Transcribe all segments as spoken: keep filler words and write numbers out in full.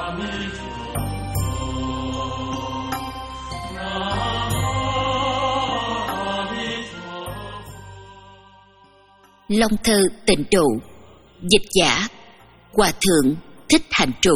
Long thơ tịnh độ. Dịch giả Hòa thượng Thích Hành Trụ.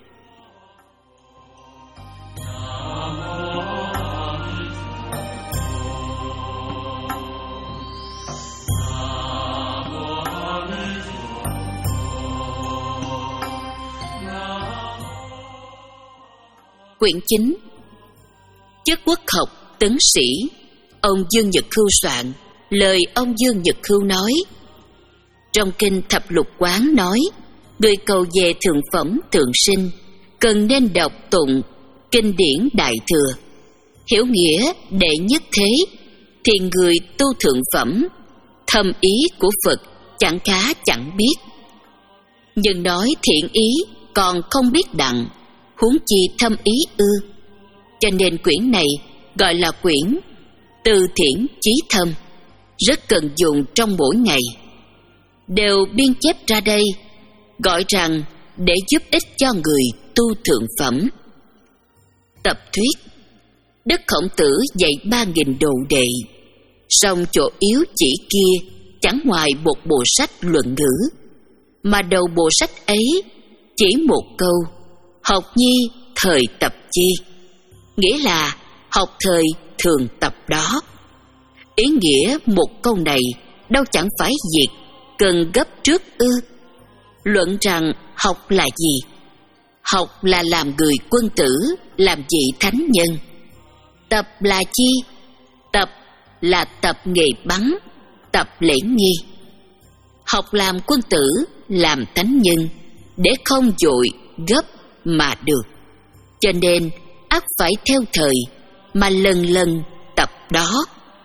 Quyển chín. Chức quốc học tấn sĩ. Ông Dương Nhật Khưu soạn. Lời ông Dương Nhật Khưu nói. Trong kinh Thập Lục Quán nói, người cầu về thượng phẩm thượng sinh cần nên đọc tụng kinh điển Đại Thừa, hiểu nghĩa đệ nhất thế, thì người tu thượng phẩm thâm ý của Phật chẳng khá chẳng biết. Nhưng nói thiện ý còn không biết đặng, huống chi thâm ý ư. Cho nên quyển này gọi là quyển từ thiển chí thâm, rất cần dùng trong mỗi ngày. Đều biên chép ra đây, gọi rằng để giúp ích cho người tu thượng phẩm. Tập thuyết. Đức Khổng Tử dạy ba nghìn đồ đệ, song chỗ yếu chỉ kia chẳng ngoài một bộ sách luận ngữ, mà đầu bộ sách ấy chỉ một câu: học nhi thời tập chi, nghĩa là học thời thường tập đó. Ý nghĩa một câu này đâu chẳng phải việc cần gấp trước ư. Luận rằng học là gì? Học là làm người quân tử, làm vị thánh nhân. Tập là chi? Tập là tập nghề bắn, tập lễ nghi. Học làm quân tử, làm thánh nhân, để không vội gấp mà được. Cho nên ắt phải theo thời, mà lần lần tập đó.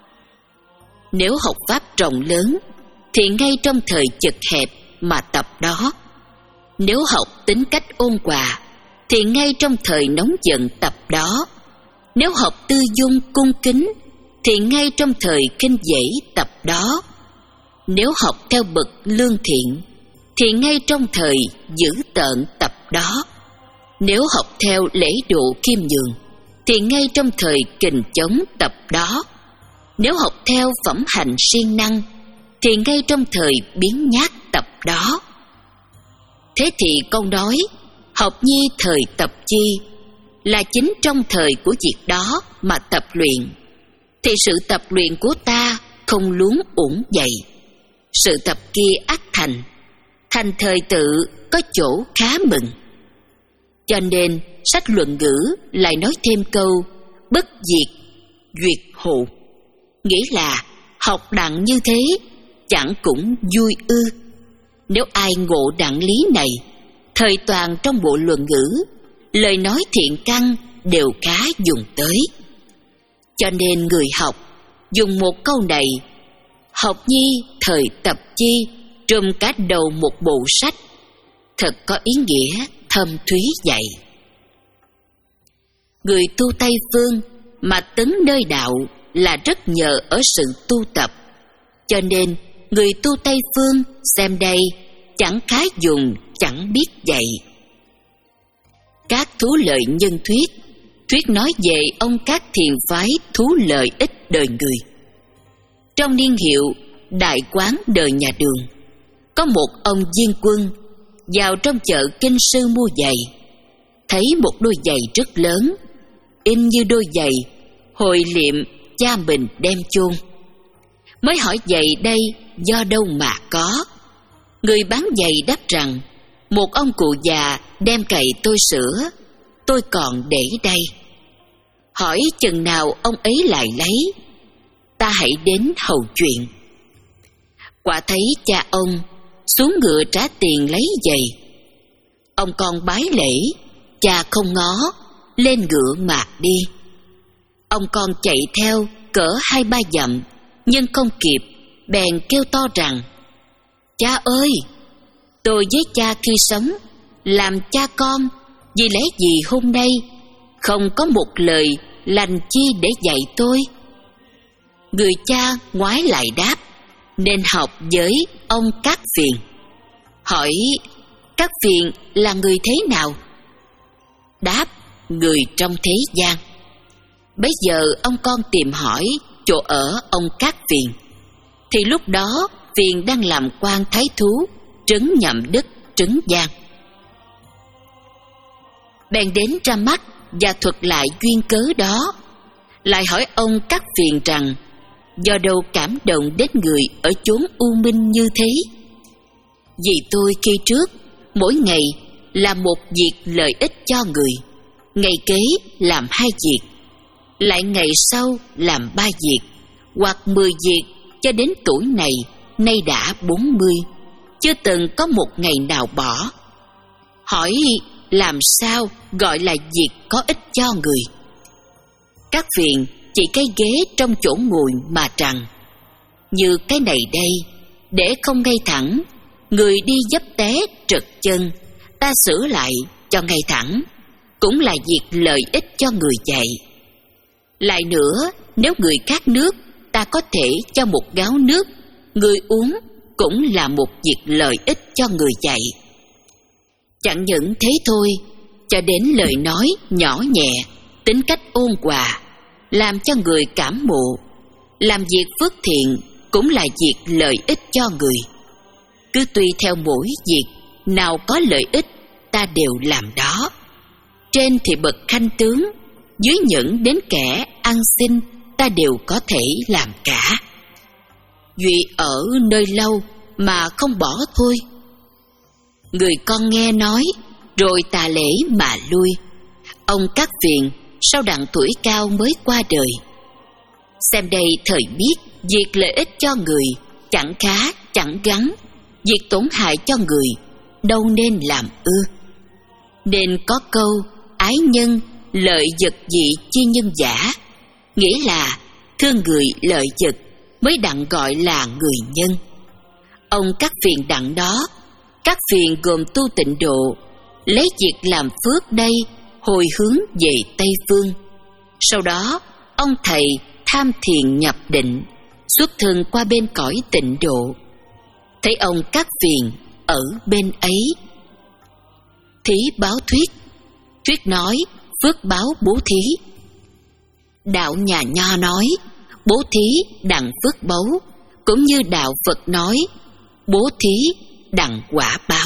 Nếu học pháp rộng lớn, thì ngay trong thời chật hẹp mà tập đó. Nếu học tính cách ôn hòa, thì ngay trong thời nóng giận tập đó. Nếu học tư dung cung kính, thì ngay trong thời khinh dễ tập đó. Nếu học theo bậc lương thiện, thì ngay trong thời dữ tợn tập đó. Nếu học theo lễ độ khiêm nhường, thì ngay trong thời kình chống tập đó. Nếu học theo phẩm hạnh siêng năng, thì ngay trong thời biến nhát tập đó. Thế thì câu nói học nhi thời tập chi là chính trong thời của việc đó mà tập luyện, thì sự tập luyện của ta không luống uổng dậy. Sự tập kia ắt thành, thành thời tự có chỗ khá mừng. Cho nên sách luận ngữ lại nói thêm câu bất diệt duyệt hộ, nghĩa là học đặng như thế chẳng cũng vui ư. Nếu ai ngộ đặng lý này, thời toàn trong bộ luận ngữ, lời nói thiện căn đều khá dùng tới. Cho nên người học dùng một câu này: học nhi thời tập chi, trùm cả đầu một bộ sách, thật có ý nghĩa thâm thúy vậy. Người tu Tây Phương mà tấn nơi đạo là rất nhờ ở sự tu tập. Cho nên người tu Tây Phương xem đây chẳng khá dùng, chẳng biết dạy. Các thú lợi nhân thuyết, thuyết nói về ông các thiền phái thú lợi ích đời người. Trong niên hiệu Đại Quán đời nhà Đường, có một ông viên quân vào trong chợ kinh sư mua giày, thấy một đôi giày rất lớn, in như đôi giày hồi liệm cha mình đem chôn. Mới hỏi giày đây do đâu mà có. Người bán giày đáp rằng một ông cụ già đem cày tôi sửa, tôi còn để đây. Hỏi chừng nào ông ấy lại lấy, ta hãy đến hầu chuyện. Quả thấy cha ông xuống ngựa trả tiền lấy giày. Ông con bái lễ, cha không ngó, lên ngựa mà đi. Ông con chạy theo cỡ hai ba dặm, nhưng không kịp, bèn kêu to rằng: cha ơi, tôi với cha khi sống làm cha con, vì lẽ gì hôm nay không có một lời lành chi để dạy tôi? Người cha ngoái lại đáp: nên học với ông Các Phiền. Hỏi: Các Phiền là người thế nào? đáp người trong thế gian. Bấy giờ ông con tìm hỏi chỗ ở ông Cát Phiền, thì lúc đó Phiền đang làm quan thái thú trấn Nhậm Đức, Trấn Giang. Bèn đến ra mắt và thuật lại duyên cớ đó, lại hỏi ông Cát Phiền rằng do đâu cảm động đến người ở chốn u minh như thế. Vì tôi khi trước mỗi ngày làm một việc lợi ích cho người, ngày kế làm hai việc, lại ngày sau làm ba việc, hoặc mười việc, cho đến tuổi này nay đã bốn mươi, chưa từng có một ngày nào bỏ. Hỏi làm sao gọi là việc có ích cho người? Các Phiền chỉ cái ghế trong chỗ ngồi mà rằng, như cái này đây, để không ngay thẳng, người đi dấp té trật chân, ta sửa lại cho ngay thẳng, cũng là việc lợi ích cho người dạy. Lại nữa, nếu người khát nước, ta có thể cho một gáo nước, người uống cũng là một việc lợi ích cho người dạy. Chẳng những thế thôi, cho đến lời nói nhỏ nhẹ, tính cách ôn hòa, làm cho người cảm mộ, làm việc phước thiện cũng là việc lợi ích cho người. Cứ tùy theo mỗi việc nào có lợi ích, ta đều làm đó. Trên thì bậc khanh tướng, dưới những đến kẻ ăn xin, ta đều có thể làm cả. Duy ở nơi lâu mà không bỏ thôi. Người con nghe nói, rồi tà lễ mà lui. Ông Cát Phiền sau đặng tuổi cao mới qua đời. Xem đây thời biết, việc lợi ích cho người chẳng khá chẳng gắn, việc tổn hại cho người đâu nên làm ư. Nên có câu ái nhân lợi vật dị chi nhân giả, nghĩa là thương người lợi vật mới đặng gọi là người nhân. Ông Cát Phiền đặng đó, Cát Phiền gồm tu tịnh độ, lấy việc làm phước đây hồi hướng về Tây Phương. Sau đó ông thầy tham thiền nhập định, xuất thân qua bên cõi tịnh độ. Thấy ông Cát Phiền ở bên ấy. Thí báo thuyết. Thuyết nói phước báo bố thí. Đạo nhà Nho nói bố thí đặng phước báu, cũng như đạo Phật nói bố thí đặng quả báo.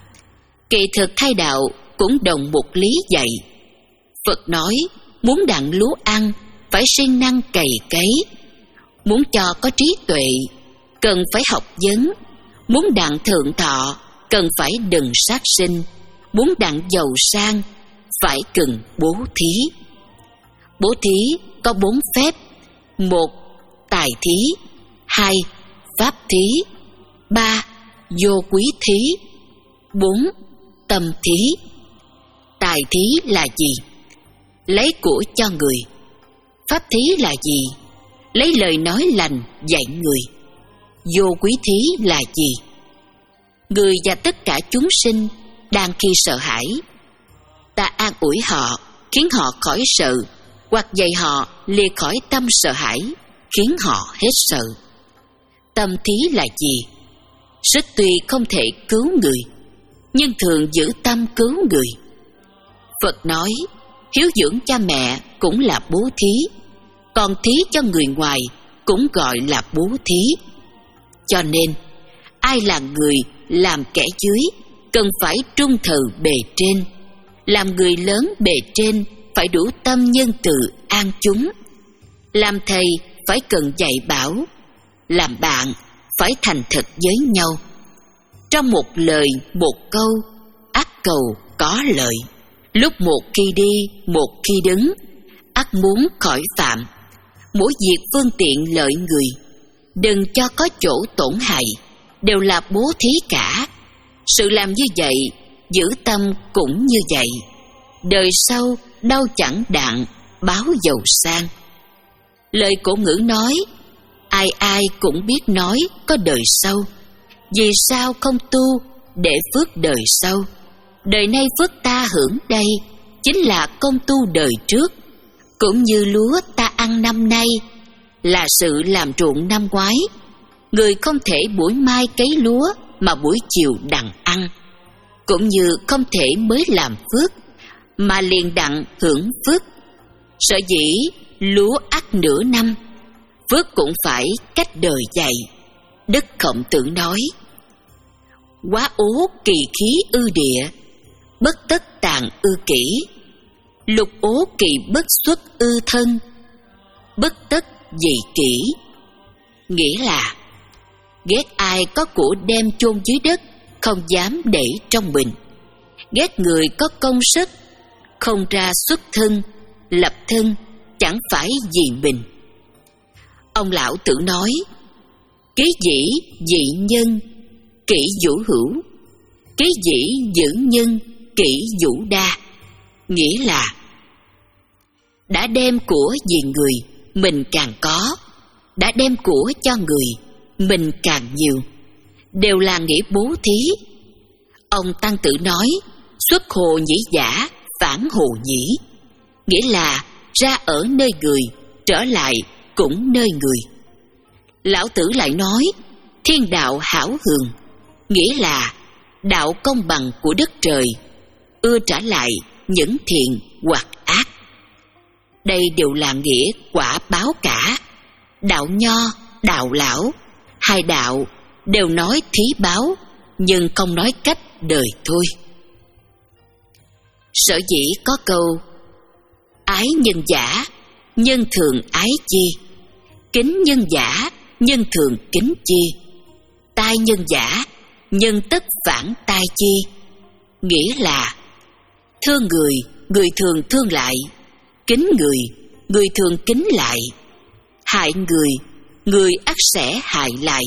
Kỳ thực hai đạo cũng đồng một lý dạy. Phật nói muốn đặng lúa ăn phải siêng năng cày cấy, muốn cho có trí tuệ cần phải học vấn, muốn đặng thượng thọ cần phải đừng sát sinh, muốn đặng giàu sang phải cần bố thí. Bố thí có bốn phép: một, tài thí; hai, pháp thí; ba, vô quý thí; bốn, tâm thí. Tài thí là gì? Lấy của cho người. Pháp thí là gì? Lấy lời nói lành dạy người. Vô quý thí là gì? Người và tất cả chúng sinh đang khi sợ hãi, ta an ủi họ, khiến họ khỏi sợ, hoặc dạy họ lìa khỏi tâm sợ hãi, khiến họ hết sợ. Tâm thí là gì? Sức tuy không thể cứu người, nhưng thường giữ tâm cứu người. Phật nói hiếu dưỡng cha mẹ cũng là bố thí, còn thí cho người ngoài cũng gọi là bố thí. Cho nên ai là người làm kẻ dưới cần phải trung thờ bề trên, làm người lớn bề trên phải đủ tâm nhân từ an chúng, làm thầy phải cần dạy bảo, làm bạn phải thành thật với nhau. Trong một lời một câu, ắt cầu có lợi. Lúc một khi đi, một khi đứng, ắt muốn khỏi phạm. Mỗi việc phương tiện lợi người, đừng cho có chỗ tổn hại, đều là bố thí cả. Sự làm như vậy, giữ tâm cũng như vậy. Đời sau đâu chẳng đặng báo giàu sang. Lời cổ ngữ nói, ai ai cũng biết nói có đời sau. Vì sao không tu để phước đời sau? Đời nay phước ta hưởng đây chính là công tu đời trước. Cũng như lúa ta ăn năm nay là sự làm ruộng năm ngoái. Người không thể buổi mai cấy lúa mà buổi chiều đặng ăn. Cũng như không thể mới làm phước mà liền đặng hưởng phước. Sở dĩ lúa ắt nửa năm, phước cũng phải cách đời dạy. Đức Khổng Tử nói: quá ố kỳ khí ư địa, bất tất tàng ư kỷ. Lục ố kỳ bất xuất ư thân, bất tất dị kỷ. Nghĩa là ghét ai có của đem chôn dưới đất, không dám để trong bình. Ghét người có công sức, không ra xuất thân, lập thân, chẳng phải vì mình. Ông lão Tử nói: ký dĩ dị nhân, kỷ vũ hữu. Ký dĩ giữ nhân, kỷ vũ đa. Nghĩa là đã đem của vì người, mình càng có. Đã đem của cho người, mình càng nhiều. Đều là nghĩa bố thí. Ông Tăng Tử nói: xuất hồ nhĩ giả, phản hồ nhĩ. Nghĩa là ra ở nơi người, trở lại cũng nơi người. Lão Tử lại nói: thiên đạo hảo hường. Nghĩa là đạo công bằng của đất trời, ưa trả lại những thiện hoặc ác. Đây đều là nghĩa quả báo cả. Đạo Nho, đạo Lão, hai đạo đều nói thí báo, nhưng không nói cách đời thôi. Sở dĩ có câu ái nhân giả, nhân thường ái chi. Kính nhân giả, nhân thường kính chi. Tai nhân giả, nhân tất phản tai chi. Nghĩa là thương người, người thường thương lại. Kính người, người thường kính lại. Hại người, người ắt sẽ hại lại.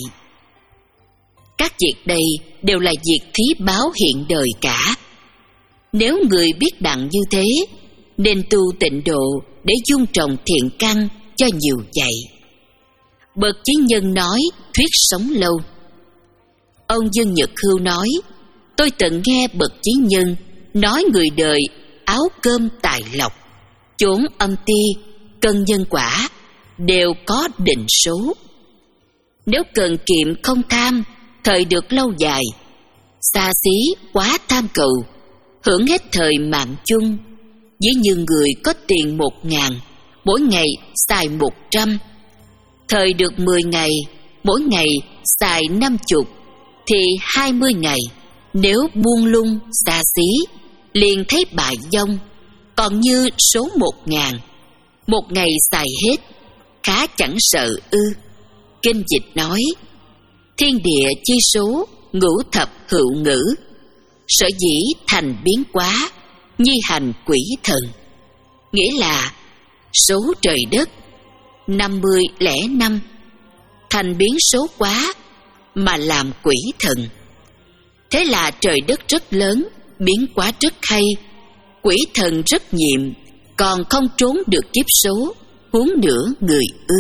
Các việc đây đều là việc thí báo hiện đời cả. Nếu người biết đặng như thế, nên tu tịnh độ để dung trồng thiện căn cho nhiều dạy. Bậc chí nhân nói thuyết sống lâu. Ông Dương Nhật Hưu nói: tôi từng nghe bậc chí nhân nói người đời áo cơm tài lộc, chốn âm ti, cân nhân quả đều có định số. Nếu cần kiệm không tham, thời được lâu dài. Xa xí quá tham cầu, hưởng hết thời mạng chung. Ví như người có tiền một ngàn, mỗi ngày xài một trăm. Thời được mười ngày, mỗi ngày xài năm chục, thì hai mươi ngày nếu buông lung xa xí, liền thấy bại vong. Còn như số một ngàn, một ngày xài hết, khá chẳng sợ ư. Kinh dịch nói: thiên địa chi số, ngũ thập hữu ngữ. Sở dĩ thành biến quá, nhi hành quỷ thần. Nghĩa là số trời đất năm mươi lẻ năm, thành biến số quá mà làm quỷ thần. Thế là trời đất rất lớn, biến quá rất hay, quỷ thần rất nhiệm, còn không trốn được kiếp số, huống nữa người ư.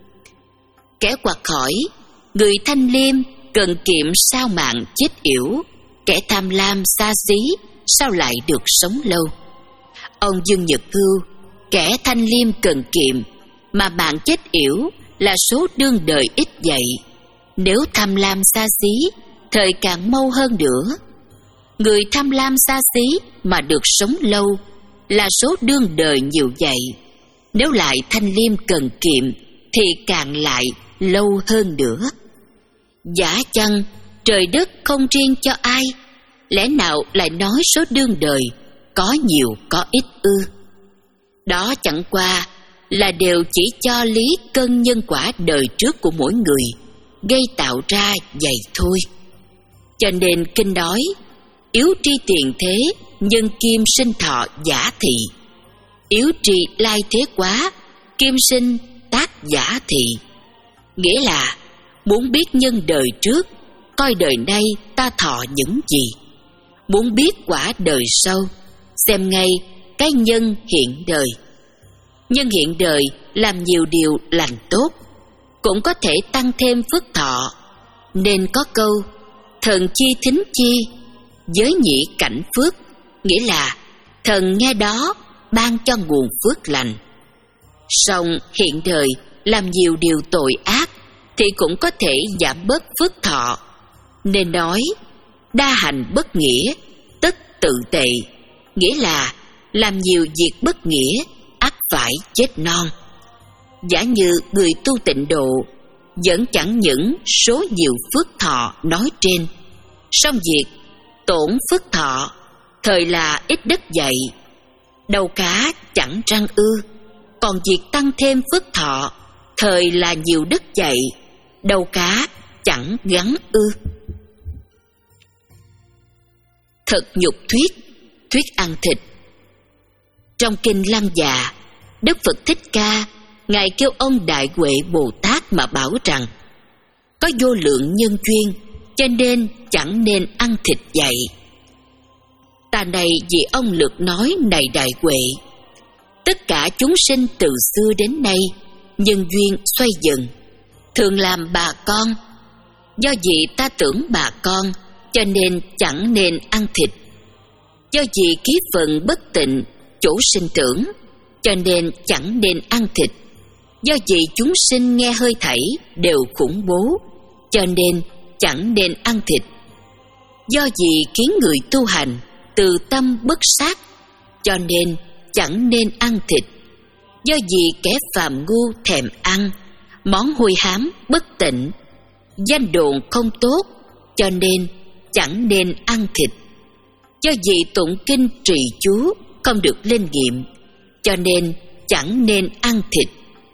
Kẻ quạt hỏi: người thanh liêm cần kiệm sao mạng chết yểu, kẻ tham lam xa xí sao lại được sống lâu? Ông Dương Nhật Hưu: kẻ thanh liêm cần kiệm, mà bạn chết yểu là số đương đời ít vậy. Nếu tham lam xa xí, thời càng mau hơn nữa. Người tham lam xa xí mà được sống lâu là số đương đời nhiều vậy. Nếu lại thanh liêm cần kiệm thì càng lại lâu hơn nữa. Giả chăng trời đất không riêng cho ai, lẽ nào lại nói số đương đời có nhiều có ít ư? Đó chẳng qua là đều chỉ cho lý cân nhân quả đời trước của mỗi người gây tạo ra vậy thôi. Cho nên kinh nói: yếu tri tiền thế, nhân kim sinh thọ giả thị. Yếu tri lai thế quá, kim sinh tác giả thị. Nghĩa là muốn biết nhân đời trước, coi đời nay ta thọ những gì. Muốn biết quả đời sau, xem ngay cái nhân hiện đời. Nhân hiện đời làm nhiều điều lành tốt, cũng có thể tăng thêm phước thọ. Nên có câu thần chi thính chi, giới nhị cảnh phước. Nghĩa là thần nghe đó ban cho nguồn phước lành. Song hiện đời làm nhiều điều tội ác thì cũng có thể giảm bớt phước thọ. Nên nói đa hành bất nghĩa, tất tự tệ. Nghĩa là làm nhiều việc bất nghĩa, ắt phải chết non. Giả như người tu tịnh độ vẫn chẳng những số nhiều phước thọ nói trên, song việc tổn phước thọ thời là ít đất dậy, đầu cá chẳng răng ư. Còn việc tăng thêm phước thọ thời là nhiều đất dậy, đầu cá chẳng gắn ư. Thật nhục thuyết, thuyết ăn thịt. Trong kinh Lăng Già, Đức Phật Thích Ca Ngài kêu ông Đại Huệ Bồ Tát mà bảo rằng có vô lượng nhân duyên, cho nên chẳng nên ăn thịt vậy. Ta này vì ông lược nói: này Đại Huệ, tất cả chúng sinh từ xưa đến nay nhân duyên xoay dần, thường làm bà con. Do vì ta tưởng bà con, cho nên chẳng nên ăn thịt. Do vì ký phần bất tịnh, chỗ sinh tưởng, cho nên chẳng nên ăn thịt. Do vì chúng sinh nghe hơi thảy đều khủng bố, cho nên chẳng nên ăn thịt. Do vì khiến người tu hành từ tâm bất sát, cho nên chẳng nên ăn thịt. Do vì kẻ phàm ngu thèm ăn món hôi hám bất tịnh, danh đồn không tốt, cho nên chẳng nên ăn thịt. Do vì tụng kinh trì chú không được linh nghiệm, cho nên chẳng nên ăn thịt.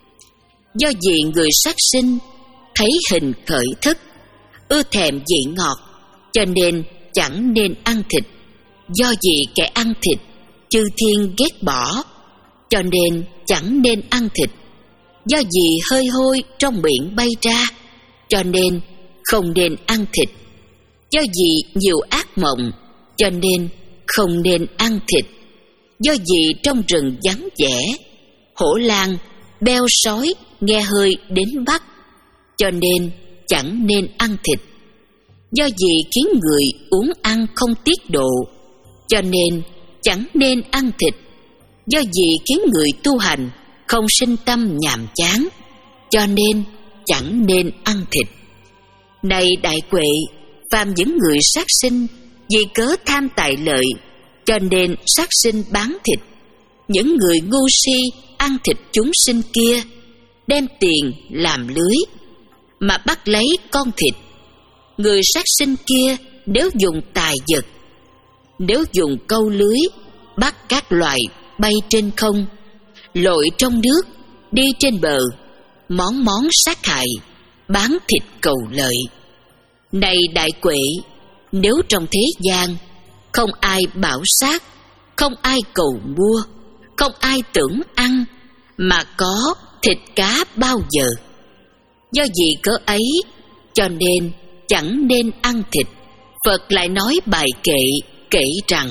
Do vì người sát sinh thấy hình khởi thức, ưa thèm vị ngọt, cho nên chẳng nên ăn thịt. Do vì kẻ ăn thịt chư thiên ghét bỏ, cho nên chẳng nên ăn thịt. Do vì hơi hôi trong miệng bay ra, cho nên không nên ăn thịt. Do vì nhiều ác mộng, cho nên không nên ăn thịt. Do vì trong rừng vắng vẻ, hổ lang, beo sói nghe hơi đến bắt, cho nên chẳng nên ăn thịt. Do vì khiến người uống ăn không tiết độ, cho nên chẳng nên ăn thịt. Do vì khiến người tu hành không sinh tâm nhàm chán, cho nên chẳng nên ăn thịt. Này Đại Huệ, phàm những người sát sinh vì cớ tham tài lợi, cho nên sát sinh bán thịt. Những người ngu si ăn thịt chúng sinh kia, đem tiền làm lưới mà bắt lấy con thịt. Người sát sinh kia nếu dùng tài vật, nếu dùng câu lưới bắt các loài bay trên không, lội trong nước, đi trên bờ, món món sát hại, bán thịt cầu lợi. Này Đại Huệ, nếu trong thế gian không ai bảo sát, không ai cầu mua, không ai tưởng ăn, mà có thịt cá bao giờ. Do vì cớ ấy, cho nên chẳng nên ăn thịt. Phật lại nói bài kệ kể rằng: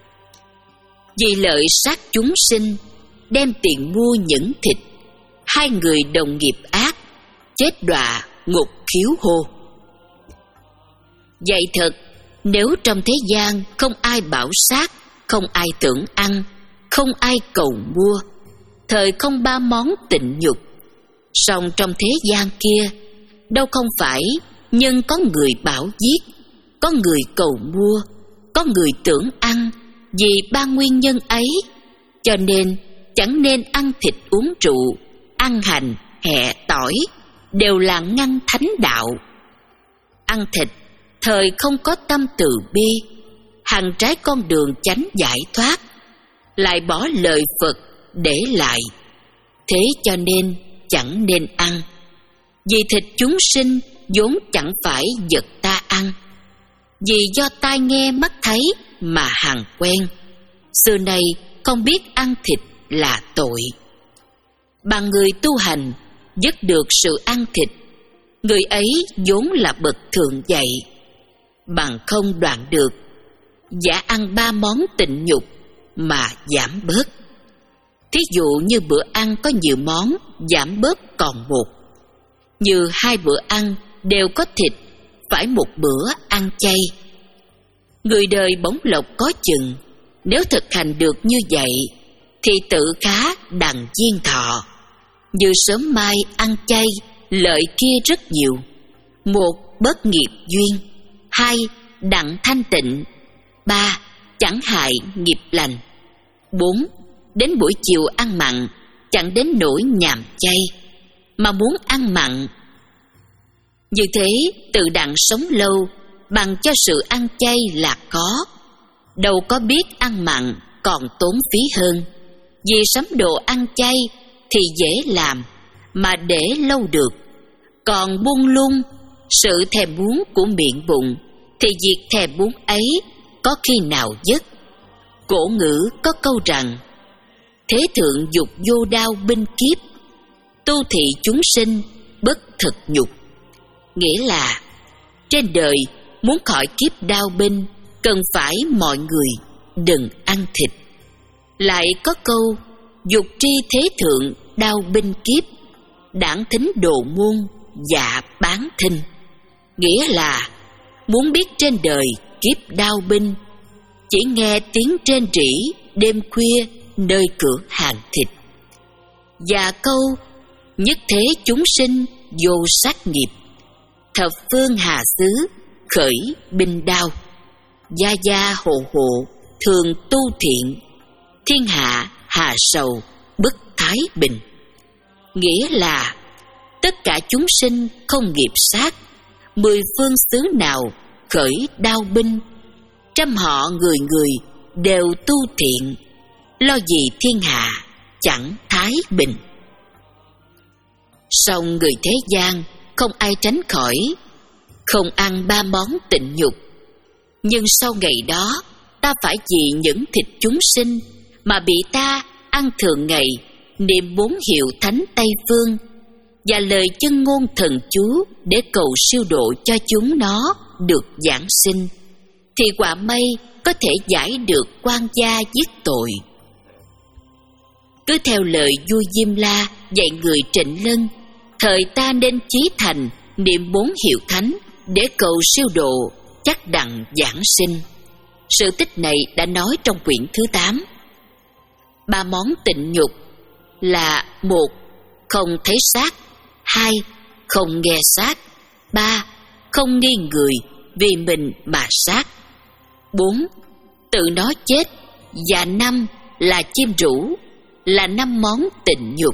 vì lợi sát chúng sinh, đem tiền mua những thịt, hai người đồng nghiệp ác, chết đọa ngục khiếu hô. Vậy thật, nếu trong thế gian không ai bảo sát, không ai tưởng ăn, không ai cầu mua, thời không ba món tịnh nhục, song trong thế gian kia đâu không phải nhân có người bảo giết, có người cầu mua, có người tưởng ăn. Vì ba nguyên nhân ấy, cho nên chẳng nên ăn thịt uống rượu, ăn hành, hẹ, tỏi, đều là ngăn thánh đạo. Ăn thịt thời không có tâm từ bi, hằng trái con đường chánh giải thoát, lại bỏ lời Phật để lại. Thế cho nên chẳng nên ăn. Vì thịt chúng sinh vốn chẳng phải vật ta ăn, vì do tai nghe mắt thấy mà hằng quen, xưa nay không biết ăn thịt là tội. Bằng người tu hành dứt được sự ăn thịt, người ấy vốn là bậc thượng dậy. Bằng không đoạn được, giả ăn ba món tịnh nhục mà giảm bớt. Thí dụ như bữa ăn có nhiều món, giảm bớt còn một. Như hai bữa ăn đều có thịt, phải một bữa ăn chay. Người đời bỗng lộc có chừng, nếu thực hành được như vậy, thì tự khá đặng diên thọ. Như sớm mai ăn chay, lợi kia rất nhiều. Một, bớt nghiệp duyên. Hai, đặng thanh tịnh. Ba, chẳng hại nghiệp lành. Bốn, đến buổi chiều ăn mặn chẳng đến nỗi nhàm chay, mà muốn ăn mặn. Như thế tự đặng sống lâu bằng cho sự ăn chay là có. Đâu có biết ăn mặn còn tốn phí hơn. Vì sắm đồ ăn chay thì dễ làm, mà để lâu được. Còn buông lung sự thèm muốn của miệng bụng, thì việc thèm muốn ấy có khi nào dứt. Cổ ngữ có câu rằng: thế thượng dục vô đao binh kiếp, tu thị chúng sinh bất thực nhục. Nghĩa là trên đời muốn khỏi kiếp đao binh, cần phải mọi người đừng ăn thịt. Lại có câu: dục tri thế thượng đao binh kiếp, đảng thính đồ môn dạ bán thinh. Nghĩa là muốn biết trên đời kiếp đao binh, chỉ nghe tiếng rên rỉ đêm khuya nơi cửa hàng thịt. Và câu: nhất thế chúng sinh vô sát nghiệp, thập phương hà xứ khởi binh đao, gia gia hộ hộ thường tu thiện, thiên hạ hà sầu bất thái bình. Nghĩa là tất cả chúng sinh không nghiệp sát, mười phương xứ nào khởi đao binh, trăm họ người người đều tu thiện, lo gì thiên hạ chẳng thái bình. Song người thế gian không ai tránh khỏi không ăn ba món tịnh nhục. Nhưng sau ngày đó, ta phải vì những thịt chúng sinh mà bị ta ăn thường ngày, niệm bốn hiệu thánh Tây Phương và lời chân ngôn thần chú để cầu siêu độ cho chúng nó được giảng sinh, thì quả mây có thể giải được quan gia giết tội. Cứ theo lời vua Diêm La dạy người Trịnh Lân, thời ta nên chí thành niệm bốn hiệu thánh để cầu siêu độ, chắc đặng giảng sinh. Sự tích này đã nói trong quyển thứ tám. Ba món tịnh nhục là: một, không thấy xác; hai, không nghe xác; ba, không nghi người vì mình mà sát; bốn, tự nó chết; và năm là chim rũ, là năm món tịnh nhục.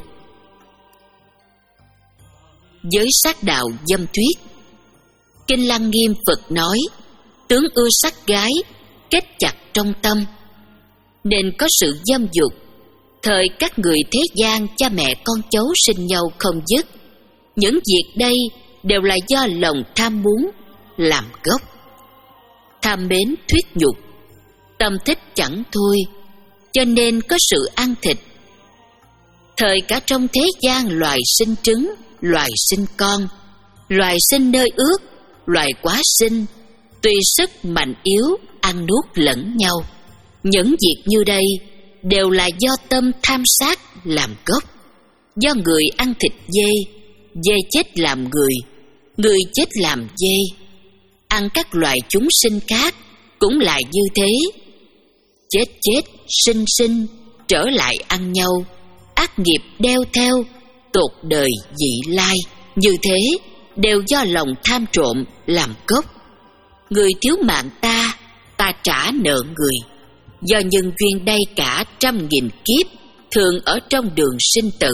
Giới sát đạo dâm thuyết. Kinh Lăng Nghiêm Phật nói: tướng ưa sắc gái kết chặt trong tâm, nên có sự dâm dục. Thời các người thế gian cha mẹ con cháu sinh nhau không dứt. Những việc đây đều là do lòng tham muốn làm gốc. Tham mến thuyết nhục, tâm thích chẳng thôi, cho nên có sự ăn thịt. Thời cả trong thế gian loài sinh trứng, loài sinh con, loài sinh nơi ướt, loài quá sinh, tùy sức mạnh yếu ăn nuốt lẫn nhau. Những việc như đây đều là do tâm tham sát làm gốc. Do người ăn thịt dê, dê chết làm người, người chết làm dê. Ăn các loài chúng sinh khác cũng là như thế. Chết chết, sinh sinh, trở lại ăn nhau, ác nghiệp đeo theo, tột đời dị lai. Như thế đều do lòng tham trộm làm gốc. Người thiếu mạng ta, ta trả nợ người. Do nhân duyên đây cả trăm nghìn kiếp, thường ở trong đường sinh tử.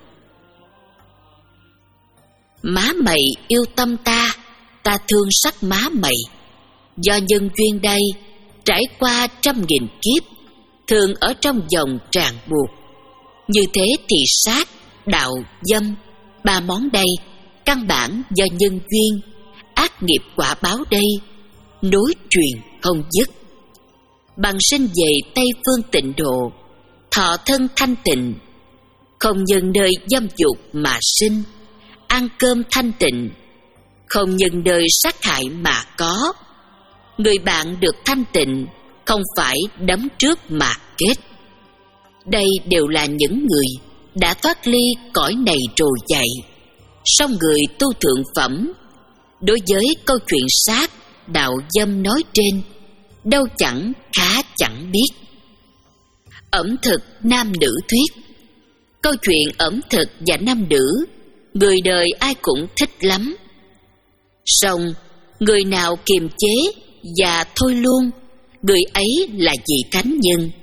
Má mày yêu tâm ta, ta thương sắc má mày. Do nhân duyên đây trải qua trăm nghìn kiếp, thường ở trong dòng ràng buộc. Như thế thì sát, đạo, dâm, ba món đây căn bản do nhân duyên, ác nghiệp quả báo đây nối truyền không dứt. Bằng sinh về Tây Phương tịnh độ, thọ thân thanh tịnh, không nhân nơi dâm dục mà sinh, ăn cơm thanh tịnh, không nhân nơi sát hại mà có. Người bạn được thanh tịnh, không phải đấm trước mà kết. Đây đều là những người đã thoát ly cõi này rồi dạy. Song người tu thượng phẩm, đối với câu chuyện sát, đạo dâm nói trên, đâu chẳng khá chẳng biết. Ẩm thực nam nữ thuyết. Câu chuyện ẩm thực và nam nữ, người đời ai cũng thích lắm. Song người nào kiềm chế và thôi luôn, người ấy là vị thánh nhân.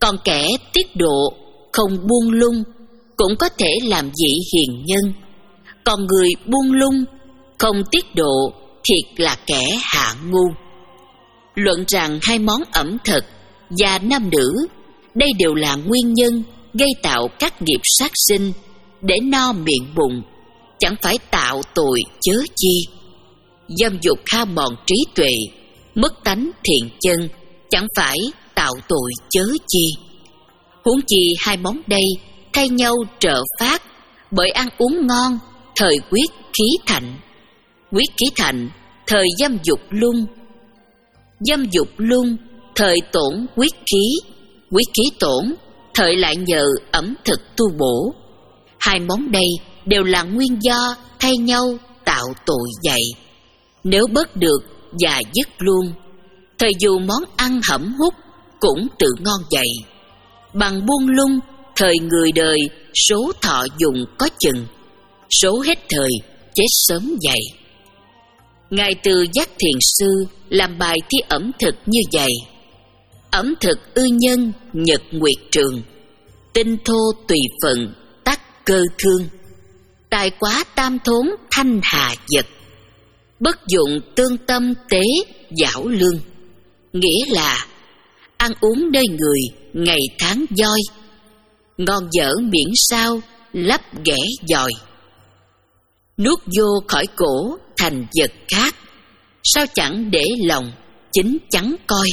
Còn kẻ tiết độ, không buông lung, cũng có thể làm vị hiền nhân. Còn người buông lung, không tiết độ, thiệt là kẻ hạ ngu. Luận rằng hai món ẩm thực và nam nữ, đây đều là nguyên nhân gây tạo các nghiệp sát sinh, để no miệng bụng, chẳng phải tạo tội chớ chi. Dâm dục hao mòn trí tuệ, mất tánh thiện chân, chẳng phải tạo tội chớ chi. Huống chi hai món đây thay nhau trợ phát, bởi ăn uống ngon, thời quyết khí thạnh. Quyết khí thạnh, thời dâm dục lung. Dâm dục lung, thời tổn quyết khí. Quyết khí tổn, thời lại nhờ ẩm thực tu bổ. Hai món đây đều là nguyên do thay nhau tạo tội dậy. Nếu bớt được và dứt luôn, thời dù món ăn hẩm hút cũng tự ngon dậy. Bằng buông lung, thời người đời số thọ dụng có chừng, số hết thời chết sớm dậy. Ngài Từ Giác Thiền Sư làm bài thi ẩm thực như vậy: ẩm thực ư nhân nhật nguyệt trường, tinh thô tùy phận tắc cơ thương. Tài quá tam thốn thanh hà vật, bất dụng tương tâm tế giảo lương. Nghĩa là ăn uống nơi người ngày tháng doi, ngon dở miễn sao lấp ghẻ dòi. Nuốt vô khỏi cổ thành vật khác, sao chẳng để lòng chính chắn coi.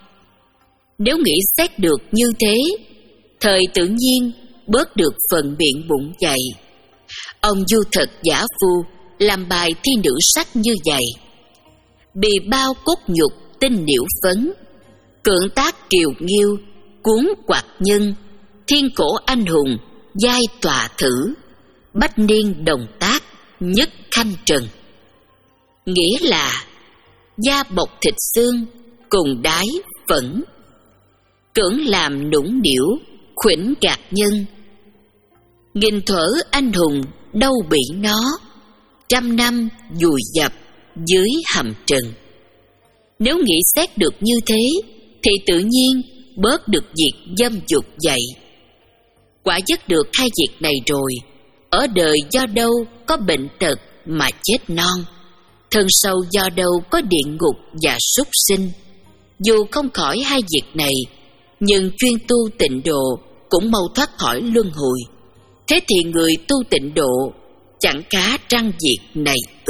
Nếu nghĩ xét được như thế, thời tự nhiên bớt được phần miệng bụng dày. Ông Du Thực Giả Phu làm bài thi nữ sắc như vậy: bì bao cốt nhục tinh nhiễu phấn, cưỡng tác kiều nghiêu cuốn quạt nhân, thiên cổ anh hùng giai tọa thử, bách niên đồng tác nhất khanh trần. Nghĩa là da bọc thịt xương cùng đái phẫn, cưỡng làm nũng nịu khuỷnh gạt nhân. Nghìn thuở anh hùng đâu bị nó, trăm năm vùi dập dưới hầm trần. Nếu nghĩ xét được như thế, thì tự nhiên bớt được việc dâm dục dậy. Quả dứt được hai việc này rồi, ở đời do đâu có bệnh tật mà chết non, thân sâu do đâu có địa ngục và súc sinh. Dù không khỏi hai việc này, nhưng chuyên tu tịnh độ cũng mau thoát khỏi luân hồi. Thế thì người tu tịnh độ chẳng cá trăng việc này ư?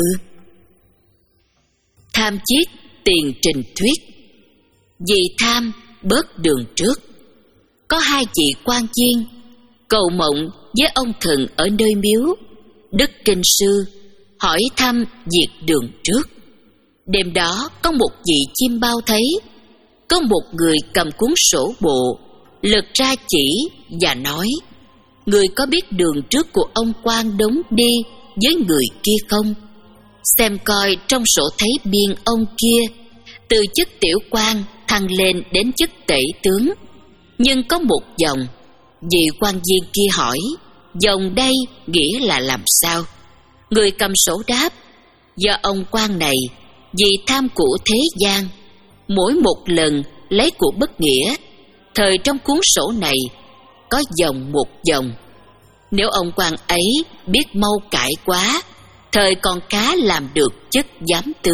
Tham chiết tiền trình thuyết. Vì tham bớt đường trước. Có hai vị quan viên cầu mộng với ông thần ở nơi miếu. Đức Kinh Sư hỏi thăm việc đường trước. Đêm đó có một vị chim bao thấy có một người cầm cuốn sổ bộ, lật ra chỉ và nói: người có biết đường trước của ông quan đống đi với người kia không? Xem coi trong sổ thấy biên ông kia từ chức tiểu quan thăng lên đến chức tể tướng, nhưng có một dòng. Vị quan viên kia hỏi: dòng đây nghĩa là làm sao? Người cầm sổ đáp: do ông quan này vì tham của thế gian, mỗi một lần lấy của bất nghĩa, thời trong cuốn sổ này có dòng một dòng. Nếu ông quan ấy biết mau cải quá, thời còn cá làm được chức giám tư.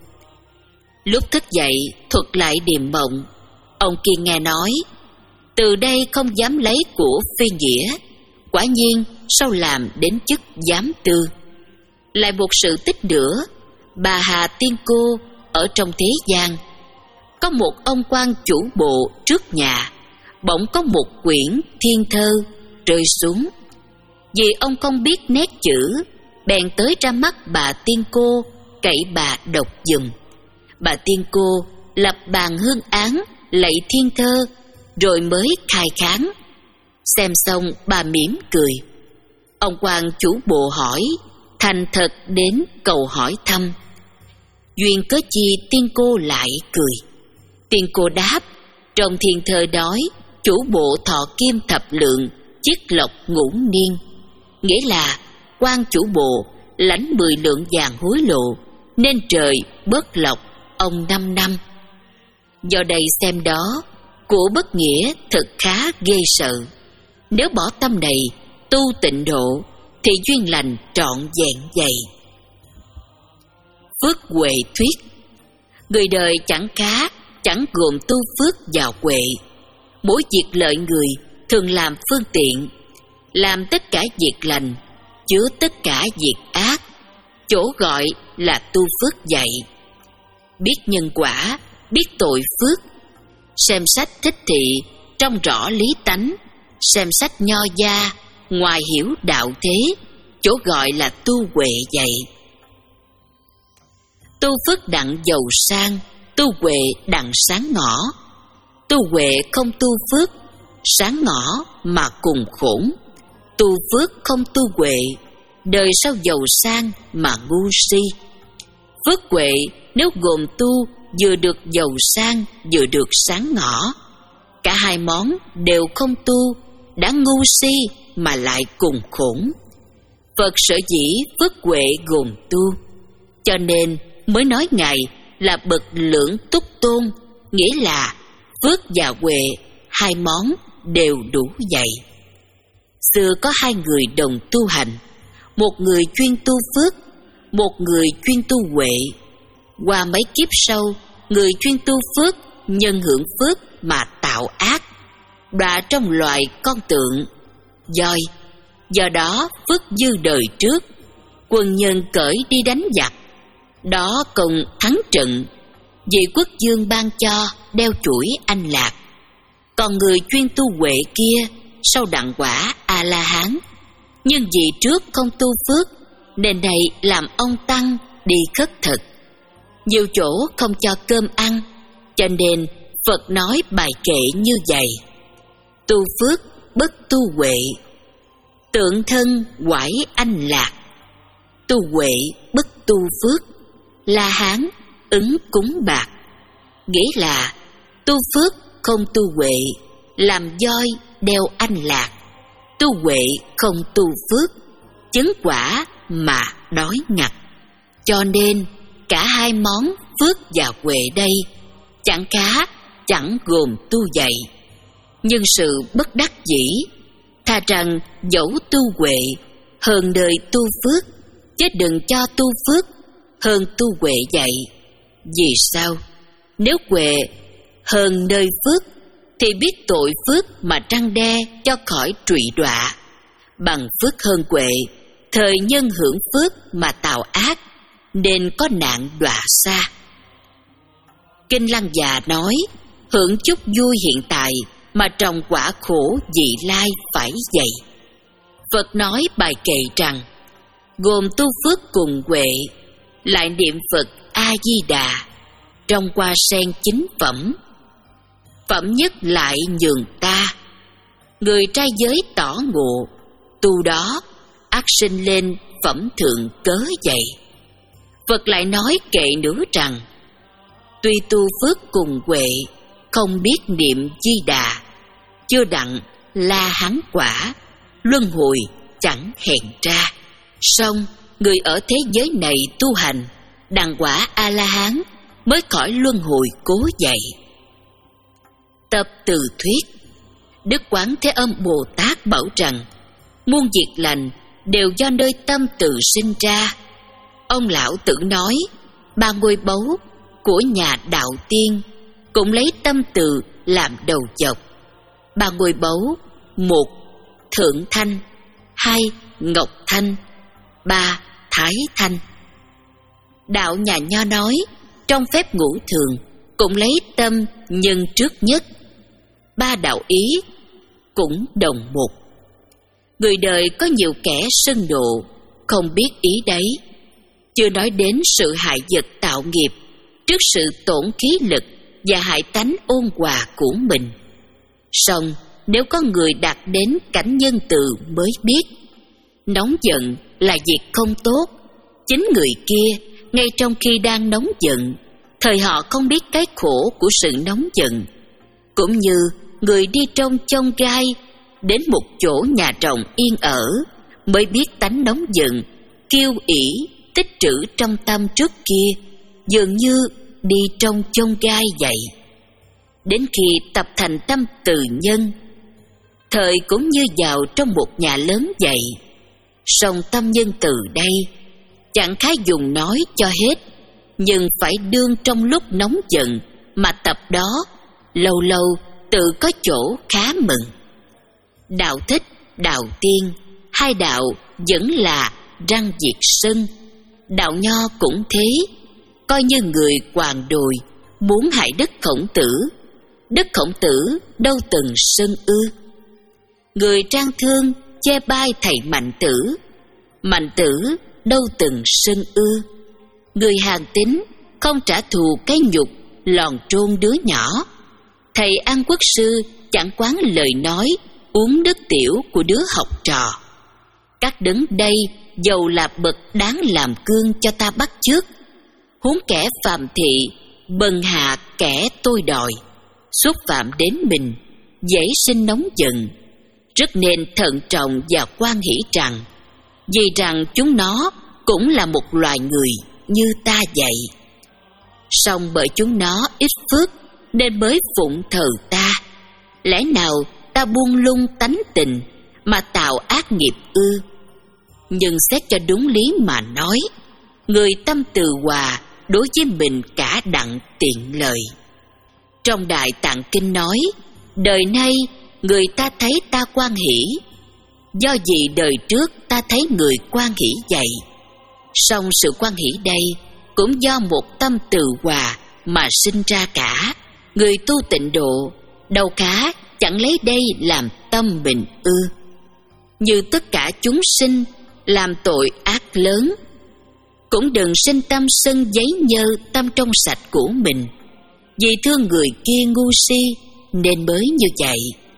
Lúc thức dậy thuật lại điềm mộng, ông kia nghe nói: từ đây không dám lấy của phi nghĩa. Quả nhiên sau làm đến chức giám tư. Lại một sự tích nữa, bà Hà Tiên Cô ở trong thế gian, có một ông quan chủ bộ trước nhà, bỗng có một quyển thiên thơ rơi xuống. Vì ông không biết nét chữ, bèn tới ra mắt bà Tiên Cô cậy bà đọc giùm. Bà Tiên Cô lập bàn hương án lạy thiên thơ, rồi mới khai kháng. Xem xong bà mỉm cười. Ông quan chủ bộ hỏi, thành thật đến cầu hỏi thăm. Duyên cớ chi Tiên Cô lại cười? Tiên Cô đáp: trong thiên thơ đói, chủ bộ thọ kim thập lượng, chiết lộc ngũ niên. Nghĩa là quan chủ bộ lãnh mười lượng vàng hối lộ, nên trời bớt lộc ông năm năm. Do đây xem đó, Của bất nghĩa thật khá ghê sợ. Nếu bỏ tâm này tu tịnh độ thì duyên lành trọn vẹn vậy. Phước huệ thuyết. Người đời chẳng khá, chẳng gồm tu phước và huệ. Mỗi việc lợi người thường làm phương tiện, làm tất cả việc lành, chứa tất cả việc ác, chỗ gọi là tu phước vậy. Biết nhân quả, biết tội phước. Xem sách Thích Thị trông rõ lý tánh, xem sách Nho Gia ngoài hiểu đạo thế, chỗ gọi là tu huệ vậy. Tu phước đặng giàu sang, tu huệ đặng sáng ngõ. Tu huệ không tu phước, sáng ngõ mà cùng khổn. Tu phước không tu huệ, đời sau giàu sang mà ngu si. Phước huệ nếu gồm tu vừa được giàu sang vừa được sáng ngõ. Cả hai món đều không tu, đã ngu si mà lại cùng khổn. Phật sở dĩ phước huệ gồm tu, cho nên mới nói Ngài là bậc lưỡng túc tôn, nghĩa là phước và huệ hai món đều đủ vậy. Xưa có hai người đồng tu hành, một người chuyên tu phước, một người chuyên tu huệ. Qua mấy kiếp sau, người chuyên tu phước nhân hưởng phước mà tạo ác, đọa trong loài con tượng, voi. Do đó phước dư đời trước, quân nhân cởi đi đánh giặc, đó cùng thắng trận, vì quốc dương ban cho đeo chuỗi anh lạc. Còn người chuyên tu huệ kia sau đặng quả A-la-hán, nhưng vì trước không tu phước nên này làm ông tăng đi khất thực. Nhiều chỗ không cho cơm ăn, cho nên Phật nói bài kệ như vậy: tu phước bất tu huệ, tượng thân quải anh lạc. Tu huệ bất tu phước, La Hán ứng cúng bạc. Nghĩa là tu phước không tu huệ, làm voi đeo anh lạc. Tu huệ không tu phước, chứng quả mà đói ngặt. Cho nên cả hai món phước và huệ đây chẳng khá, chẳng gồm tu dạy. Nhưng sự bất đắc dĩ, thà rằng dẫu tu huệ hơn đời tu phước, chứ đừng cho tu phước hơn tu huệ vậy. Vì sao? Nếu huệ hơn nơi phước thì biết tội phước mà trăn đe cho khỏi trụy đọa. Bằng phước hơn huệ, thời nhân hưởng phước mà tạo ác, nên có nạn đọa xa. Kinh Lăng Già nói, hưởng chút vui hiện tại mà trồng quả khổ vị lai phải vậy. Phật nói bài kệ rằng, gồm tu phước cùng huệ, lại niệm Phật A-di-đà, trong hoa sen chính phẩm. Phẩm nhất lại nhường ta, người trai giới tỏ ngộ, tu đó ác sinh lên phẩm thượng cớ vậy. Phật lại nói kệ nữa rằng, tuy tu phước cùng huệ, không biết niệm di đà, chưa đặng la hán quả, luân hồi chẳng hẹn ra. Song người ở thế giới này tu hành, đằng quả A-la-hán mới khỏi luân hồi cố dậy. Tập từ thuyết. Đức Quán Thế Âm Bồ Tát bảo rằng, muôn việc lành đều do nơi tâm từ sinh ra. Ông lão Tử nói, ba ngôi báu của nhà đạo tiên cũng lấy tâm từ làm đầu dọc. Ba ngôi báu: một, Thượng Thanh; hai, Ngọc Thanh; ba, Thái Thanh. Đạo nhà Nho nói, trong phép ngũ thường cũng lấy tâm nhân trước nhất. Ba đạo ý cũng đồng một. Người đời có nhiều kẻ sân độ, không biết ý đấy. Chưa nói đến sự hại vật tạo nghiệp, trước sự tổn khí lực và hại tánh ôn hòa của mình. Song nếu có người đạt đến cảnh nhân từ mới biết, nóng giận là việc không tốt. Chính người kia, ngay trong khi đang nóng giận, thời họ không biết cái khổ của sự nóng giận. Cũng như người đi trong chông gai, đến một chỗ nhà trồng yên ở, mới biết tánh nóng giận, kiêu ỷ, tích trữ trong tâm trước kia, dường như đi trong chông gai vậy. đến khi tập thành tâm từ nhân. Thời cũng như vào trong một nhà lớn vậy, song tâm nhân từ đây chẳng khá dùng nói cho hết, nhưng phải đương trong lúc nóng giận mà tập đó, lâu lâu tự có chỗ khá mừng. Đạo Thích, đạo Tiên, hai đạo vẫn là răng diệt sân. Đạo Nho cũng thế, coi như người hoàng đồi muốn hại Đức Khổng Tử. Đức Khổng Tử đâu từng sân ư? Người Trang Thương che bai thầy Mạnh Tử, Mạnh Tử đâu từng sân ư? Người Hàn Tín không trả thù cái nhục lòn trôn đứa nhỏ. Thầy An Quốc Sư chẳng quán lời nói uống nước tiểu của đứa học trò. Các đấng đây dầu là bậc đáng làm gương cho ta bắt chước, huống kẻ phạm thị bần hạ kẻ tôi đòi, xúc phạm đến mình dễ sinh nóng giận, rất nên thận trọng và quan hỷ rằng, vì rằng chúng nó cũng là một loài người như ta vậy. Song bởi chúng nó ít phước nên mới phụng thờ ta, lẽ nào ta buông lung tánh tình mà tạo ác nghiệp ư? Nhưng xét cho đúng lý mà nói, người tâm từ hòa đối với mình cả đặng tiện lời. Trong Đại Tạng Kinh nói, đời nay người ta thấy ta quan hỷ, do vì đời trước ta thấy người quan hỷ vậy. Song sự quan hỷ đây cũng do một tâm từ hòa mà sinh ra cả. Người tu tịnh độ đâu khá chẳng lấy đây làm tâm mình ư? Như tất cả chúng sinh làm tội ác lớn, cũng đừng sinh tâm sân giấy nhơ tâm trong sạch của mình, vì thương người kia ngu si nên mới như vậy.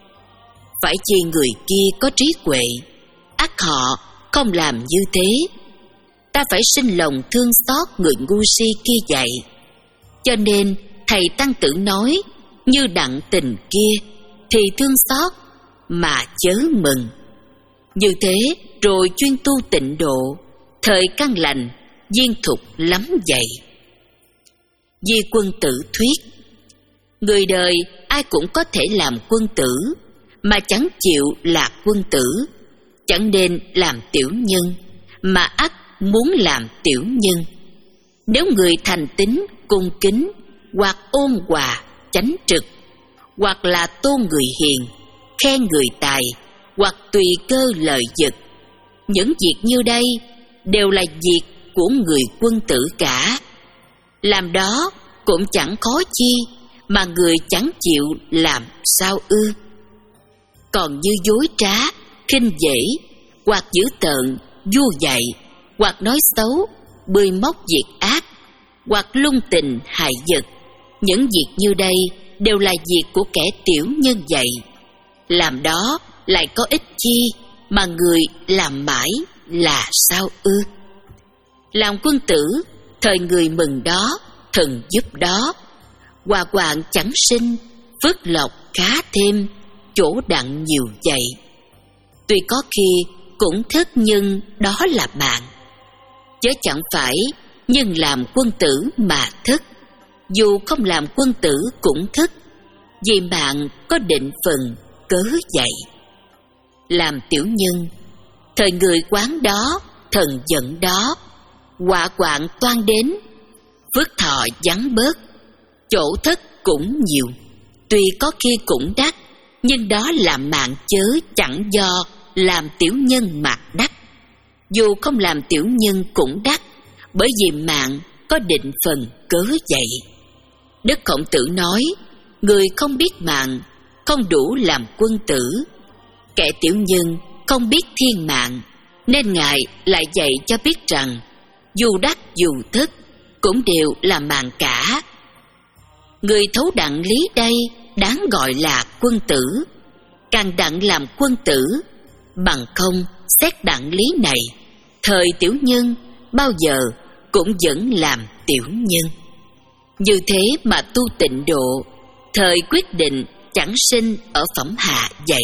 Phải chi người kia có trí huệ, ắt họ không làm như thế. Ta phải sinh lòng thương xót người ngu si kia vậy. Cho nên thầy Tăng Tử nói, như đặng tình kia thì thương xót mà chớ mừng. Như thế rồi chuyên tu tịnh độ, thời căn lành viên thục lắm vậy. Di Quân Tử thuyết, người đời ai cũng có thể làm quân tử, mà chẳng chịu là quân tử, chẳng nên làm tiểu nhân, mà ắt muốn làm tiểu nhân. Nếu người thành tín, cung kính, hoặc ôn hòa, chánh trực, hoặc là tôn người hiền, khen người tài, hoặc tùy cơ lợi vật, những việc như đây đều là việc của người quân tử cả. Làm đó cũng chẳng khó chi, mà người chẳng chịu làm sao ư? Còn như dối trá, khinh dễ, hoặc dữ tợn, vua dạy, hoặc nói xấu, bươi móc việc ác, hoặc lung tình hại vật, những việc như đây đều là việc của kẻ tiểu nhân vậy. Làm đó lại có ích chi, mà người làm mãi là sao ư? Làm quân tử, thời người mừng đó, thần giúp đó, hòa hoạn chẳng sinh, phước lộc khá thêm, chỗ đặng nhiều vậy. Tuy có khi cũng thức nhưng đó là mạng, chớ chẳng phải nhưng làm quân tử mà thức, dù không làm quân tử cũng thức, vì mạng có định phần cớ vậy. Làm tiểu nhân, thời người quán đó, thần giận đó, họa hoạn toan đến, phước thọ vắng bớt, chỗ thất cũng nhiều. Tuy có khi cũng đắc, nhưng đó là mạng chớ chẳng do làm tiểu nhân mà đắc. Dù không làm tiểu nhân cũng đắc, bởi vì mạng có định phần cớ vậy. Đức Khổng Tử nói, người không biết mạng không đủ làm quân tử. Kẻ tiểu nhân không biết thiên mạng, nên Ngài lại dạy cho biết rằng dù đắc dù thất cũng đều là mạng cả. Người thấu đặng lý đây đáng gọi là quân tử. Càng đặng làm quân tử, bằng không xét đặng lý này, thời tiểu nhân bao giờ cũng vẫn làm tiểu nhân. Như thế mà tu tịnh độ, thời quyết định chẳng sinh ở phẩm hạ vậy.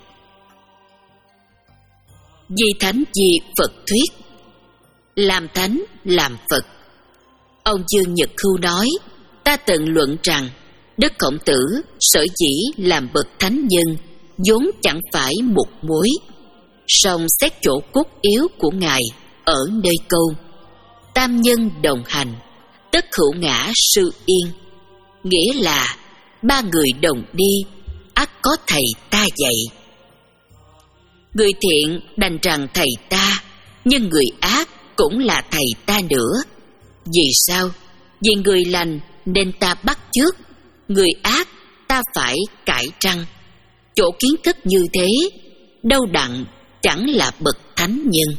Di Thánh Di Phật thuyết, làm thánh làm Phật. Ông Dương Nhật Khưu nói, ta từng luận rằng Đức Khổng Tử sở dĩ làm bậc thánh nhân vốn chẳng phải một mối, song xét chỗ cốt yếu của Ngài ở nơi câu tam nhân đồng hành, tất hữu ngã sư yên, nghĩa là ba người đồng đi, ắt có thầy ta dạy. Người thiện đành rằng thầy ta, nhưng người ác cũng là thầy ta nữa. Vì sao? Vì người lành nên ta bắt chước, người ác ta phải cải trăng. Chỗ kiến thức như thế, đâu đặng chẳng là bậc thánh nhân.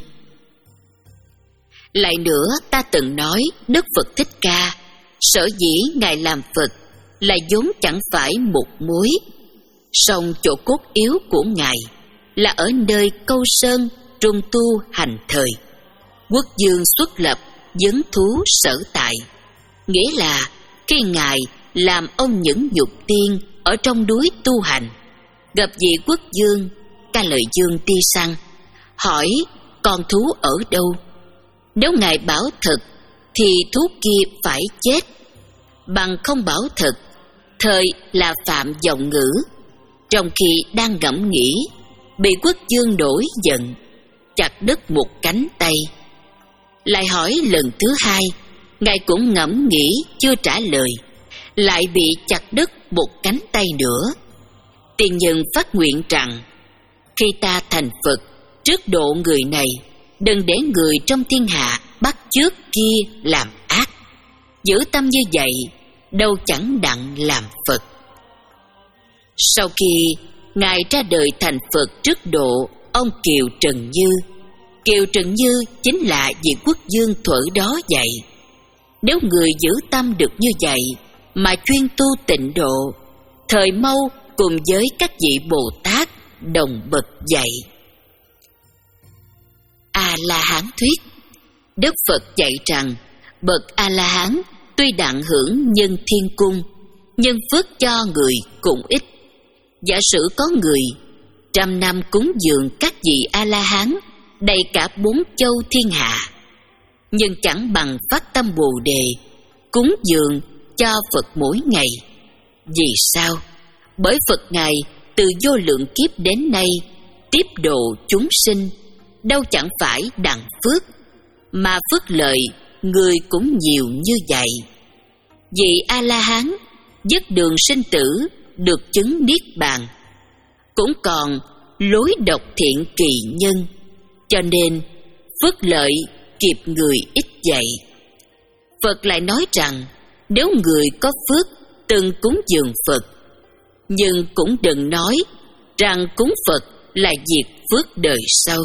Lại nữa, ta từng nói Đức Phật Thích Ca sở dĩ Ngài làm Phật là vốn chẳng phải một mối, song chỗ cốt yếu của Ngài là ở nơi Câu Sơn trung tu hành thời, quốc dương xuất lập, vấn thú sở tại, nghĩa là khi Ngài làm ông những dục tiên ở trong núi tu hành, gặp vị quốc dương Ca Lợi Dương Ti Săn, hỏi con thú ở đâu. Nếu Ngài bảo thật thì thú kia phải chết, bằng không bảo thật, thời là phạm vọng ngữ. Trong khi đang ngẫm nghĩ, bị quốc dương nổi giận, chặt đứt một cánh tay. Lại hỏi lần thứ hai, Ngài cũng ngẫm nghĩ chưa trả lời, lại bị chặt đứt một cánh tay nữa. Tiền nhân phát nguyện rằng, khi ta thành Phật, trước độ người này, đừng để người trong thiên hạ bắt chước kia làm ác. Giữ tâm như vậy, đâu chẳng đặng làm Phật. Sau khi Ngài ra đời thành Phật trước độ ông Kiều Trần Như, Kiều Trần Như chính là vị quốc dương thuở đó dạy. Nếu người giữ tâm được như vậy mà chuyên tu tịnh độ, thời mau cùng với các vị Bồ Tát đồng bậc dạy. A-la-hán thuyết. Đức Phật dạy rằng bậc A-la-hán tuy đặng hưởng nhân thiên cung, nhưng phước cho người cũng ít. Giả sử có người trăm năm cúng dường các vị A-la-hán đầy cả bốn châu thiên hạ, nhưng chẳng bằng phát tâm Bồ Đề cúng dường cho Phật mỗi ngày. Vì sao? Bởi Phật Ngài từ vô lượng kiếp đến nay tiếp độ chúng sinh, đâu chẳng phải đặng phước, mà phước lợi người cũng nhiều như vậy. Vị A-la-hán dứt đường sinh tử, được chứng niết bàn, cũng còn lối độc thiện kỳ nhân, cho nên phước lợi kịp người ít vậy. Phật lại nói rằng nếu người có phước từng cúng dường Phật, nhưng cũng đừng nói rằng cúng Phật là diệt phước đời sau.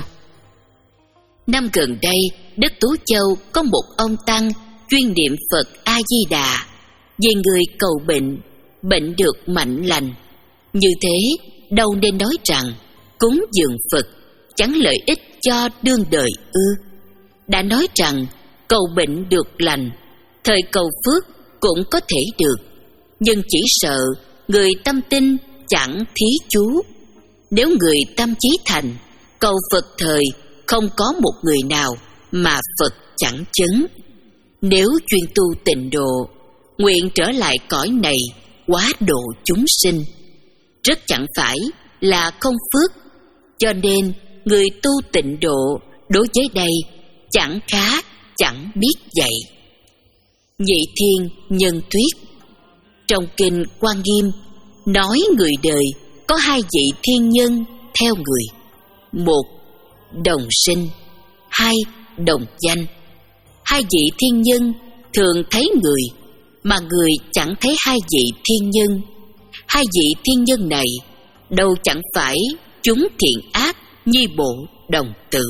Năm gần đây, Đức Tú Châu có một ông tăng chuyên niệm Phật A-di-đà, vì người cầu bệnh, bệnh được mạnh lành. Như thế, đâu nên nói rằng cúng dường Phật chẳng lợi ích cho đương đời ư? Đã nói rằng cầu bệnh được lành, thời cầu phước cũng có thể được, nhưng chỉ sợ người tâm tin chẳng thí chú. Nếu người tâm chí thành, cầu Phật thời không có một người nào mà Phật chẳng chứng. Nếu chuyên tu tịnh độ, nguyện trở lại cõi này hóa độ chúng sinh, rất chẳng phải là không phước. Cho nên người tu tịnh độ đối với đây chẳng khá chẳng biết vậy. Nhị Thiên Nhân Thuyết. Trong kinh Quan Nghiêm nói người đời có hai vị thiên nhân theo người: một, đồng sinh; hai, đồng danh. Hai vị thiên nhân thường thấy người, mà người chẳng thấy hai vị thiên nhân. Hai vị thiên nhân này đâu chẳng phải chúng thiện ác nhi bộ đồng tử.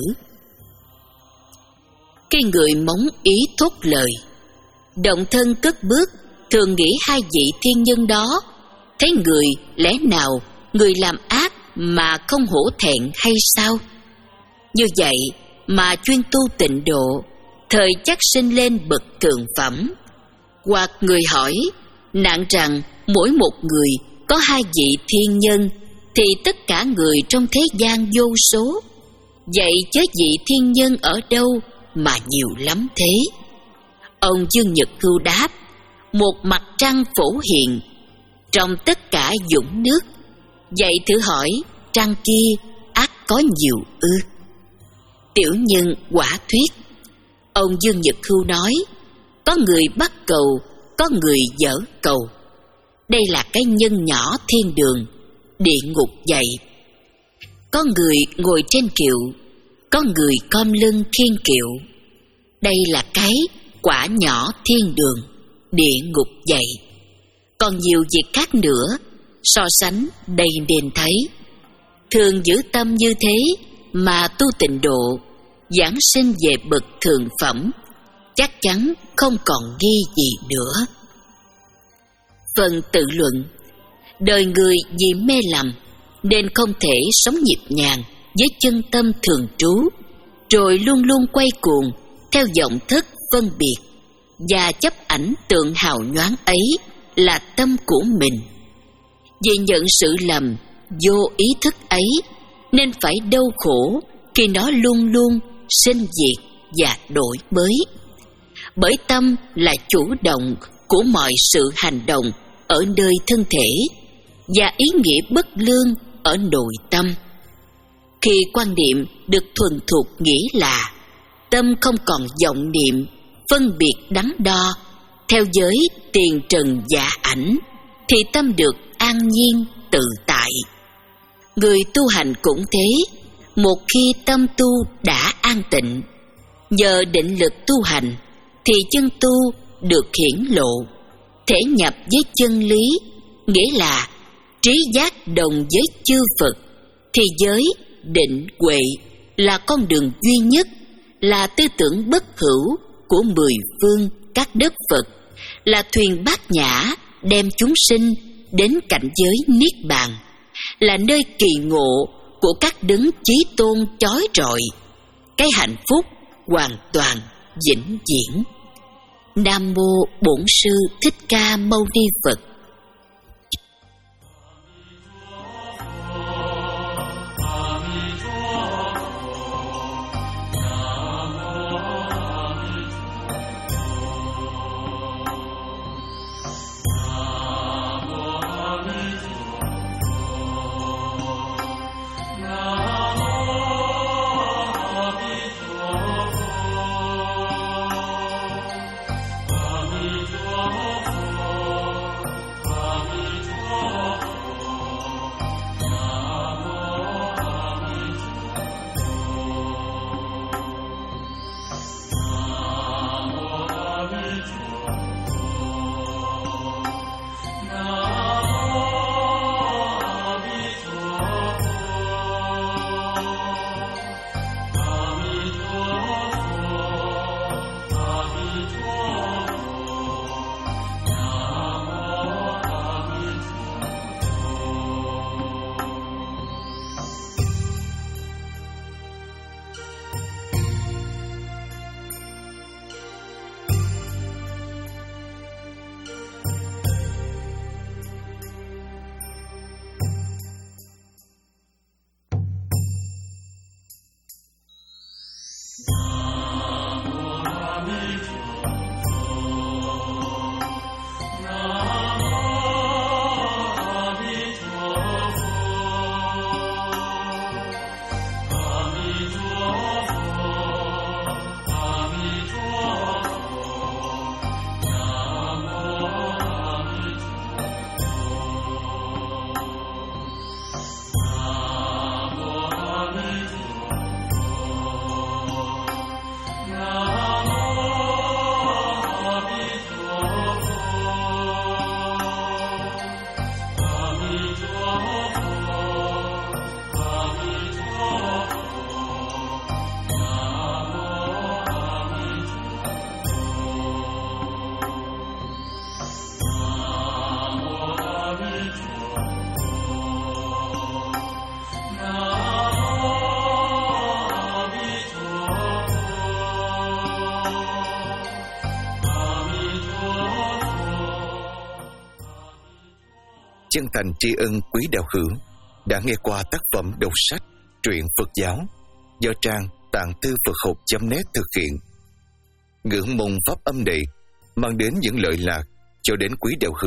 Khi người móng ý thốt lời, động thân cất bước, thường nghĩ hai vị thiên nhân đó thấy người, lẽ nào người làm ác mà không hổ thẹn hay sao? Như vậy mà chuyên tu tịnh độ, thời chắc sinh lên bậc thượng phẩm. Hoặc người hỏi, nạn rằng mỗi một người có hai vị thiên nhân, thì tất cả người trong thế gian vô số. Vậy chớ vị thiên nhân ở đâu mà nhiều lắm thế? Ông Dương Nhật Hưu đáp, một mặt trăng phổ hiện, trong tất cả dũng nước. Vậy thử hỏi, trăng kia ắt có nhiều ư? Tiểu nhân quả thuyết. Ông Dương Nhật Hưu nói, có người bắt cầu, có người dở cầu. Đây là cái nhân nhỏ thiên đường, địa ngục vậy. Có người ngồi trên kiệu, có người khom lưng khiêng kiệu. Đây là cái quả nhỏ thiên đường, địa ngục vậy. Còn nhiều việc khác nữa, so sánh đây nên thấy. Thường giữ tâm như thế mà tu tịnh độ, giảng sinh về bậc thượng phẩm, chắc chắn không còn nghi gì nữa. Phần tự luận. Đời người vì mê lầm nên không thể sống nhịp nhàng với chân tâm thường trú, rồi luôn luôn quay cuồng theo vọng thức phân biệt và chấp ảnh tượng hào nhoáng ấy là tâm của mình. Vì nhận sự lầm vô ý thức ấy nên phải đau khổ khi nó luôn luôn sinh diệt và đổi mới. Bởi tâm là chủ động của mọi sự hành động ở nơi thân thể và ý nghĩa bất lương ở nội tâm. Khi quan niệm được thuần thục nghĩa là tâm không còn vọng niệm, phân biệt đắn đo theo giới tiền trần giả ảnh, thì tâm được an nhiên tự tại. Người tu hành cũng thế, một khi tâm tu đã an tịnh, nhờ định lực tu hành thì chân tu được hiển lộ, thể nhập với chân lý, nghĩa là trí giác đồng với chư Phật, thì giới định huệ là con đường duy nhất, là tư tưởng bất hữu của mười phương các đất Phật, là thuyền bát nhã đem chúng sinh đến cảnh giới niết bàn, là nơi kỳ ngộ của các đấng chí tôn chói rọi, cái hạnh phúc hoàn toàn vĩnh viễn. Nam mô Bổn Sư Thích Ca Mâu Ni Phật. Chân thành tri ân quý đạo hữu đã nghe qua tác phẩm đọc sách truyện Phật giáo do trang tạng thư Phật học chấm net thực hiện. Ngưỡng mong pháp âm này mang đến những lợi lạc cho đến quý đạo hữu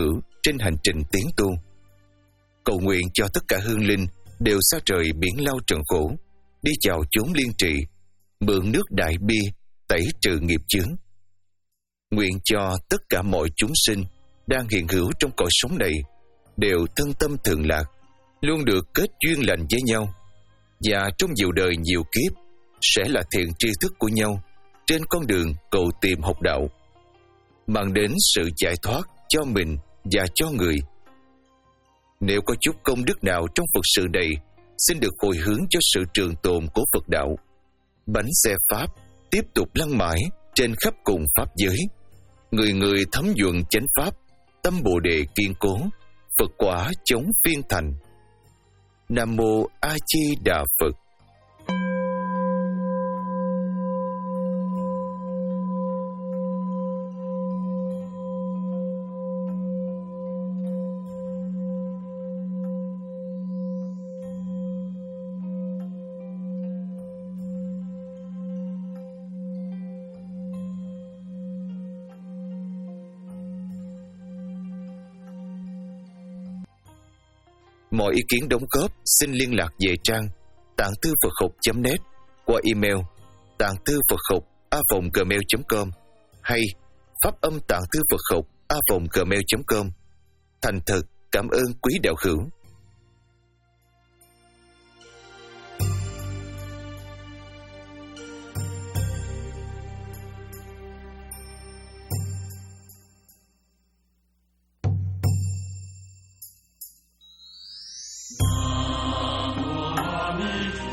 trên hành trình tiến tu. Cầu nguyện cho tất cả hương linh đều xa rời biển lao trần khổ, đi vào chốn liên trị, mượn nước đại bi tẩy trừ nghiệp chướng. Nguyện cho tất cả mọi chúng sinh đang hiện hữu trong cõi sống này đều thân tâm thường lạc, luôn được kết duyên lành với nhau, và trong nhiều đời nhiều kiếp sẽ là thiện tri thức của nhau trên con đường cầu tìm học đạo, mang đến sự giải thoát cho mình và cho người. Nếu có chút công đức nào trong Phật sự này, xin được hồi hướng cho sự trường tồn của Phật đạo. Bánh xe Pháp tiếp tục lăn mãi trên khắp cùng Pháp giới. Người người thấm nhuận chánh Pháp, tâm Bồ Đề kiên cố, Phật quả chống phiên thành. Nam Mô A Di Đà Phật. Mọi ý kiến đóng góp xin liên lạc về trang tạng thư Phật học chấm net qua email tạng thư Phật học a vòng gmail chấm com hay pháp âm tạng thư Phật học a vòng gmail chấm com. Thành thật cảm ơn quý đạo hữu. Nam Mô A Di